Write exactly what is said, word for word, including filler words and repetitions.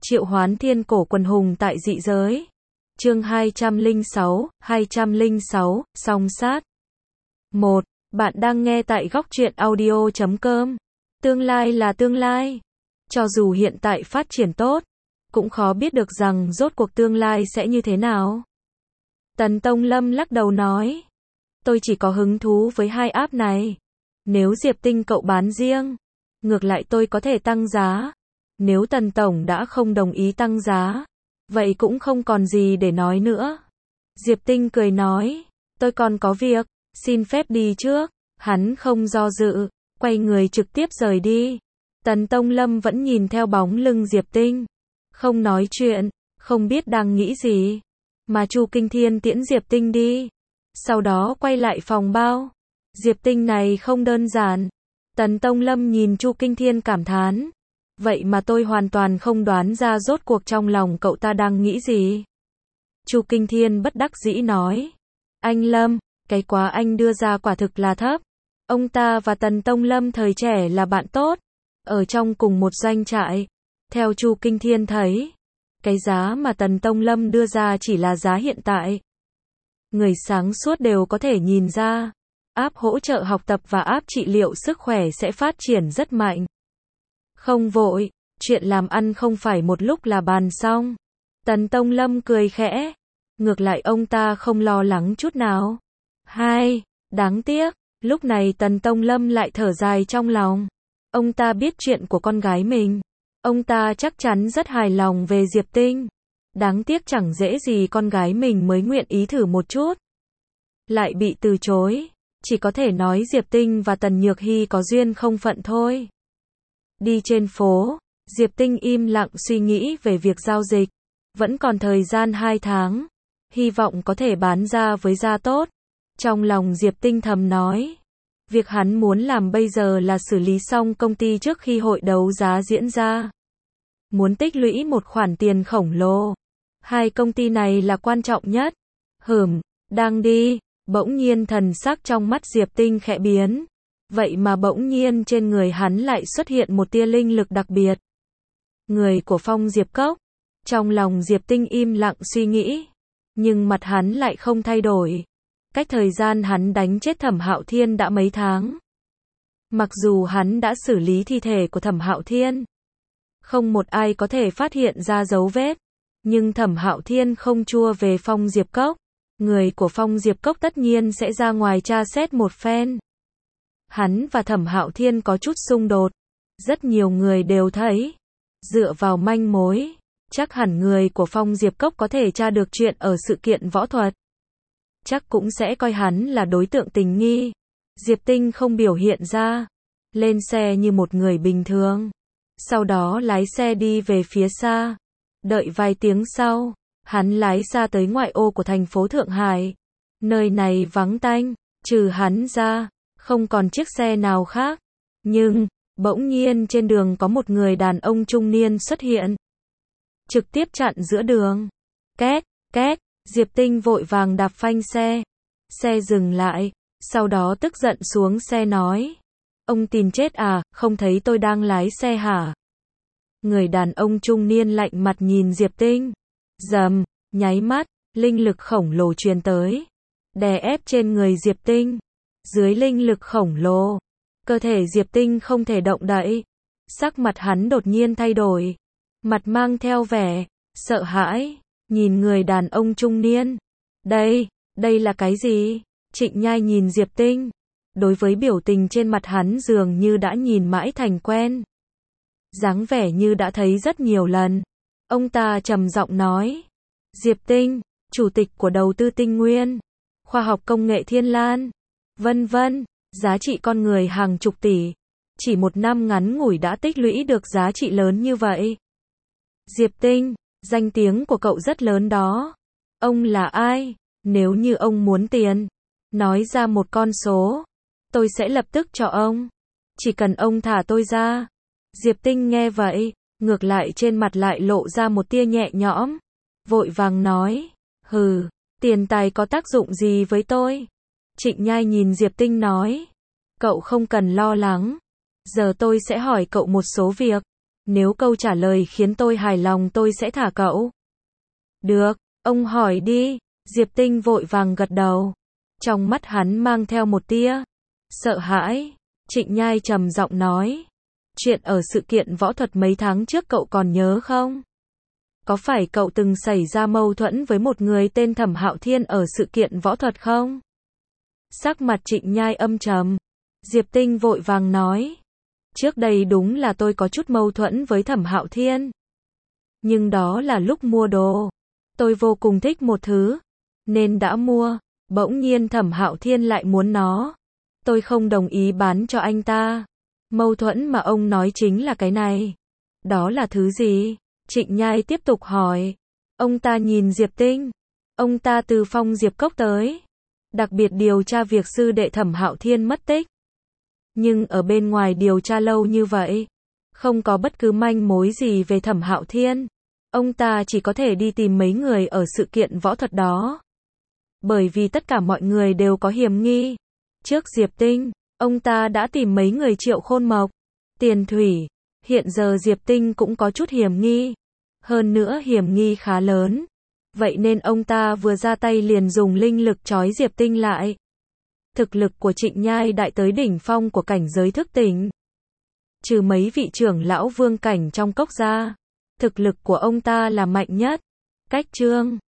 Triệu hoán thiên cổ quần hùng tại dị giới. Chương hai trăm lẻ sáu, hai trăm lẻ sáu, song sát. một. Bạn đang nghe tại góc truyện audio chấm com. Tương lai là tương lai. Cho dù hiện tại phát triển tốt, cũng khó biết được rằng rốt cuộc tương lai sẽ như thế nào. Tần Tông Lâm lắc đầu nói. Tôi chỉ có hứng thú với hai app này. Nếu Diệp Tinh cậu bán riêng, ngược lại tôi có thể tăng giá. Nếu Tần Tổng đã không đồng ý tăng giá, vậy cũng không còn gì để nói nữa. Diệp Tinh cười nói, tôi còn có việc, xin phép đi trước. Hắn không do dự, quay người trực tiếp rời đi. Tần Tông Lâm vẫn nhìn theo bóng lưng Diệp Tinh, không nói chuyện, không biết đang nghĩ gì. Mà Chu Kinh Thiên tiễn Diệp Tinh đi, sau đó quay lại phòng bao. Diệp Tinh này không đơn giản. Tần Tông Lâm nhìn Chu Kinh Thiên cảm thán. Vậy mà tôi hoàn toàn không đoán ra rốt cuộc trong lòng cậu ta đang nghĩ gì. Chu Kinh Thiên bất đắc dĩ nói. Anh Lâm, cái quá anh đưa ra quả thực là thấp. Ông ta và Tần Tông Lâm thời trẻ là bạn tốt, ở trong cùng một doanh trại. Theo Chu Kinh Thiên thấy, cái giá mà Tần Tông Lâm đưa ra chỉ là giá hiện tại. Người sáng suốt đều có thể nhìn ra, app hỗ trợ học tập và app trị liệu sức khỏe sẽ phát triển rất mạnh. Không vội, chuyện làm ăn không phải một lúc là bàn xong. Tần Tông Lâm cười khẽ, ngược lại ông ta không lo lắng chút nào. Hai, đáng tiếc, lúc này Tần Tông Lâm lại thở dài trong lòng. Ông ta biết chuyện của con gái mình, ông ta chắc chắn rất hài lòng về Diệp Tinh. Đáng tiếc chẳng dễ gì con gái mình mới nguyện ý thử một chút, lại bị từ chối. Chỉ có thể nói Diệp Tinh và Tần Nhược Hy có duyên không phận thôi. Đi trên phố, Diệp Tinh im lặng suy nghĩ về việc giao dịch. Vẫn còn thời gian hai tháng, hy vọng có thể bán ra với giá tốt. Trong lòng Diệp Tinh thầm nói, việc hắn muốn làm bây giờ là xử lý xong công ty trước khi hội đấu giá diễn ra. Muốn tích lũy một khoản tiền khổng lồ. Hai công ty này là quan trọng nhất. Hửm, đang đi, bỗng nhiên thần sắc trong mắt Diệp Tinh khẽ biến. Vậy mà bỗng nhiên trên người hắn lại xuất hiện một tia linh lực đặc biệt. Người của Phong Diệp Cốc. Trong lòng Diệp Tinh im lặng suy nghĩ, nhưng mặt hắn lại không thay đổi. Cách thời gian hắn đánh chết Thẩm Hạo Thiên đã mấy tháng. Mặc dù hắn đã xử lý thi thể của Thẩm Hạo Thiên, không một ai có thể phát hiện ra dấu vết, nhưng Thẩm Hạo Thiên không chua về Phong Diệp Cốc. Người của Phong Diệp Cốc tất nhiên sẽ ra ngoài tra xét một phen. Hắn và Thẩm Hạo Thiên có chút xung đột. Rất nhiều người đều thấy, dựa vào manh mối, chắc hẳn người của Phong Diệp Cốc có thể tra được chuyện ở sự kiện võ thuật. Chắc cũng sẽ coi hắn là đối tượng tình nghi. Diệp Tinh không biểu hiện ra, lên xe như một người bình thường. Sau đó lái xe đi về phía xa. Đợi vài tiếng sau, hắn lái xa tới ngoại ô của thành phố Thượng Hải. Nơi này vắng tanh, trừ hắn ra, không còn chiếc xe nào khác. Nhưng, bỗng nhiên trên đường có một người đàn ông trung niên xuất hiện. Trực tiếp chặn giữa đường. Két, két, Diệp Tinh vội vàng đạp phanh xe. Xe dừng lại, sau đó tức giận xuống xe nói. Ông tìm chết à, không thấy tôi đang lái xe hả? Người đàn ông trung niên lạnh mặt nhìn Diệp Tinh. Rầm, nháy mắt, linh lực khổng lồ truyền tới, đè ép trên người Diệp Tinh. Dưới linh lực khổng lồ, cơ thể Diệp Tinh không thể động đậy. Sắc mặt hắn đột nhiên thay đổi, mặt mang theo vẻ sợ hãi, nhìn người đàn ông trung niên. Đây, đây là cái gì? Trịnh Nhai nhìn Diệp Tinh, đối với biểu tình trên mặt hắn dường như đã nhìn mãi thành quen, dáng vẻ như đã thấy rất nhiều lần. Ông ta trầm giọng nói, Diệp Tinh, chủ tịch của đầu tư Tinh Nguyên, khoa học công nghệ Thiên Lan, vân vân, giá trị con người hàng chục tỷ, chỉ một năm ngắn ngủi đã tích lũy được giá trị lớn như vậy. Diệp Tinh, danh tiếng của cậu rất lớn đó. Ông là ai? Nếu như ông muốn tiền, nói ra một con số, tôi sẽ lập tức cho ông. Chỉ cần ông thả tôi ra. Diệp Tinh nghe vậy, ngược lại trên mặt lại lộ ra một tia nhẹ nhõm, vội vàng nói, hừ, tiền tài có tác dụng gì với tôi? Trịnh Nhai nhìn Diệp Tinh nói, cậu không cần lo lắng, giờ tôi sẽ hỏi cậu một số việc, Nếu câu trả lời khiến tôi hài lòng tôi sẽ thả cậu. Được, ông hỏi đi. Diệp Tinh vội vàng gật đầu. Trong mắt hắn mang theo một tia sợ hãi. Trịnh Nhai trầm giọng nói. Chuyện ở sự kiện võ thuật mấy tháng trước cậu còn nhớ không? Có phải cậu từng xảy ra mâu thuẫn với một người tên Thẩm Hạo Thiên ở sự kiện võ thuật không? Sắc mặt Trịnh Nhai âm trầm. Diệp Tinh vội vàng nói. Trước đây đúng là tôi có chút mâu thuẫn với Thẩm Hạo Thiên. Nhưng đó là lúc mua đồ. Tôi vô cùng thích một thứ, nên đã mua. Bỗng nhiên Thẩm Hạo Thiên lại muốn nó. Tôi không đồng ý bán cho anh ta. Mâu thuẫn mà ông nói chính là cái này. Đó là thứ gì? Trịnh Nhai tiếp tục hỏi. Ông ta nhìn Diệp Tinh. Ông ta từ Phong Diệp Cốc tới. Đặc biệt điều tra việc sư đệ Thẩm Hạo Thiên mất tích. Nhưng ở bên ngoài điều tra lâu như vậy, không có bất cứ manh mối gì về Thẩm Hạo Thiên. Ông ta chỉ có thể đi tìm mấy người ở sự kiện võ thuật đó. Bởi vì tất cả mọi người đều có hiểm nghi. Trước Diệp Tinh, ông ta đã tìm mấy người Triệu Khôn Mộc, Tiền Thủy. Hiện giờ Diệp Tinh cũng có chút hiểm nghi. Hơn nữa hiểm nghi khá lớn. Vậy nên ông ta vừa ra tay liền dùng linh lực trói Diệp Tinh lại. Thực lực của Trịnh Nhai đại tới đỉnh phong của cảnh giới thức tỉnh. Trừ mấy vị trưởng lão vương cảnh trong cốc ra, thực lực của ông ta là mạnh nhất. Cách chương